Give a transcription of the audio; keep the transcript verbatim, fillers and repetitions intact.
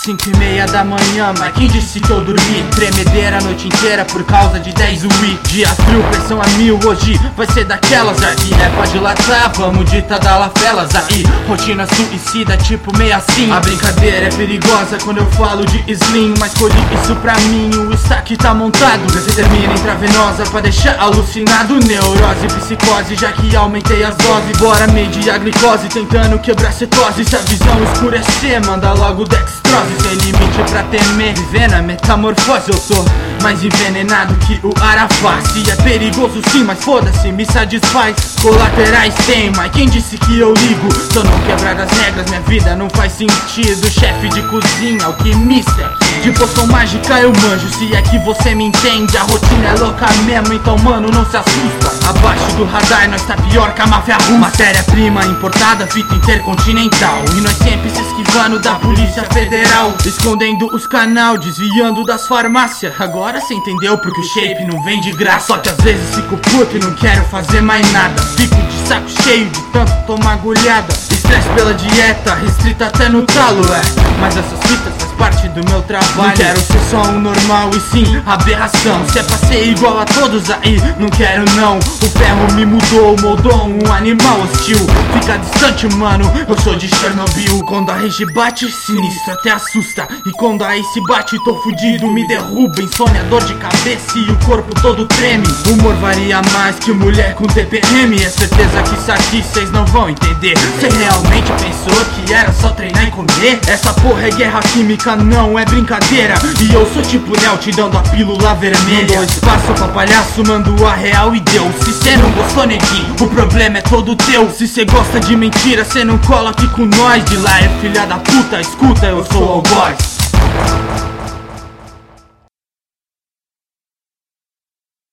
cinco e meia da manhã, mas quem disse que eu dormi? Tremedeira a noite inteira por causa de dez Wii. Dia frio, pressão a mil, hoje vai ser daquelas. Aqui é pra dilatar, vamos ditadar lafelas. Aí, rotina suicida, tipo meio assim. A brincadeira é perigosa quando eu falo de slim, mas colhi isso pra mim, o stack tá montado. Você termina intravenosa pra deixar alucinado. Neurose, psicose, já que aumentei as doses. Bora medir a glicose, tentando quebrar cetose. Se a visão escurecer, manda logo dextrose. Sem limite pra temer, viver na metamorfose. Eu sou mais envenenado que o Arafat. É perigoso sim, mas foda-se, me satisfaz. Colaterais tem, mas quem disse que eu ligo? Se eu não quebrar as regras, minha vida não faz sentido. Chefe de cozinha, alquimista, de poção mágica eu manjo, se é que você me entende. A rotina é louca mesmo, então mano, não se assusta. Abaixo do radar, nós tá pior que a máfia russa. Matéria-prima importada, fita intercontinental. E nós sempre se esquivando da polícia federal, escondendo os canal, desviando das farmácias. Agora cê entendeu porque o shape não vem de graça. Só que às vezes fico puto e não quero fazer mais nada. Fico de saco cheio de tanto tomar agulhada. Estresse pela dieta, restrita até no talo, é. Mas essas fitas faz parte do meu trabalho. Não quero ser só um normal e sim aberração. Se é pra ser igual a todos aí, não quero não. O ferro me mudou, moldou um animal hostil. Fica distante mano, eu sou de Chernobyl. Quando a rage bate, sinistro até assusta. E quando a Ace bate, tô fudido, me derruba. Insônia, dor de cabeça e o corpo todo treme. Humor varia mais que mulher com T P M. É certeza que isso aqui cês não vão entender. Cê realmente pensou que era só treinar e comer? Essa porra é guerra química, não é brincadeira. E eu sou tipo Neo te dando a pílula vermelha. Não dou espaço pra palhaço, mando a real e deu. Se cê não gostou, neguinho, o problema é todo teu. Se cê gosta de mentira, cê não cola aqui com nós. De lá é filha da puta, escuta, eu sou o algoz.